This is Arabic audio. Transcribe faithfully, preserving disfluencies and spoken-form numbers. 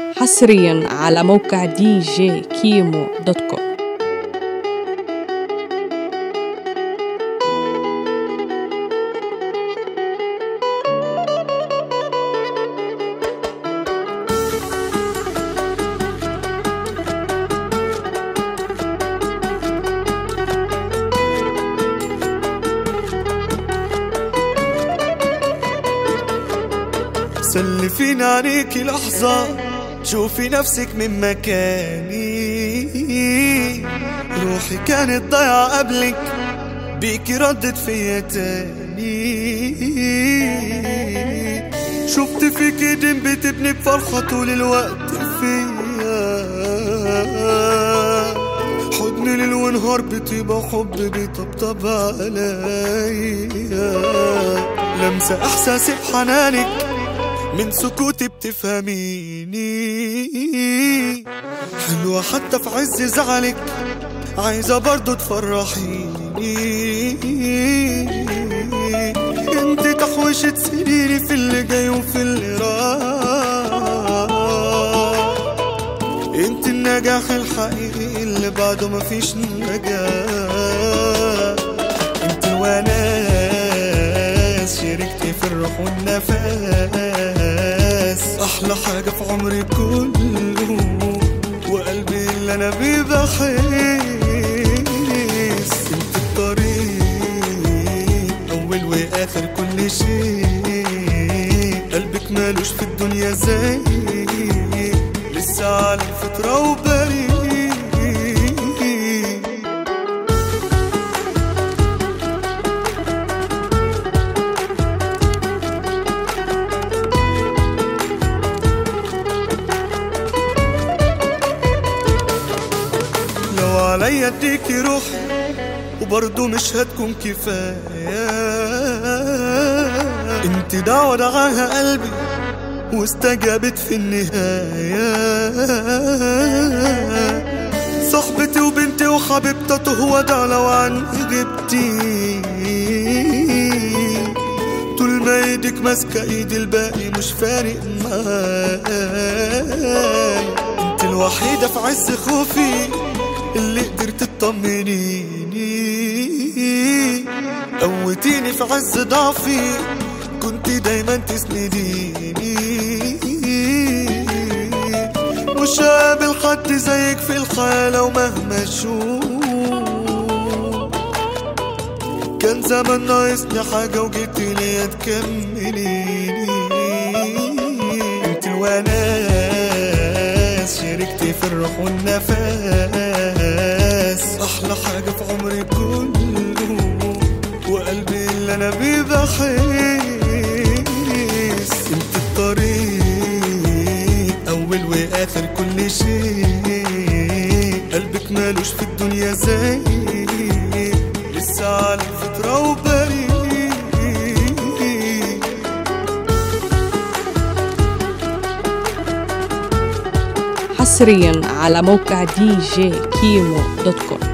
حصريا على موقع دي جي كيمو دوت كوم. سلفين عليكي لحظة شوفي نفسك من مكاني، روحي كانت ضايعة قبلك بيكي ردت فيا تاني. شفت فيكي دم بتبني بفرحة طول الوقت فيا، حضن ليل ونهار بطيبة وحب بيطبطب عليا، لمسة احساسي بحنانك من سكوتي بتفهميني، حلوة حتى في عز زعلك عايزة برضو تفرحيني. انت تحويشة سنيني في اللي جاي وفي اللي راح، انت النجاح الحقيقي اللي بعده مفيش نجاح، انت وناس شاركتي في الروح والنفس، احلى حاجة في عمري كله وقلبي اللي انا بيه بحس. انت الطريق اول واخر كل شيء، قلبك مالوش في الدنيا زي لسه على الفطرة وبريء. عليا اديكي روحي وبرضو مش هتكون كفاية، انت دعوة دعاها قلبي واستجابت في النهاية، صاحبتي وبنتي وحبيبتي هو ده لو عني غبتي، طول ما ايدك ماسكة ايدي الباقي مش فارق معايا، انت الوحيدة في عز خوفي اللي قدرت تطمنيني، قوتيني في عز ضعفي كنت دايما تسنديني، مش قابل حد زيك في الحياة ومهما اشوف، كان زمان ناقصني حاجة وجيتي ليا تكمليني، انت الوناس شاركتي في الروح والنفس، احلى حاجة في عمري كله وقلبي اللي انا بيه بحس. انت الطريق اول واخر كل شيء، قلبك مالوش في الدنيا زي لسه على الفطرة وبريء. حصريا على موقع دي جي كيمو دوت كوم.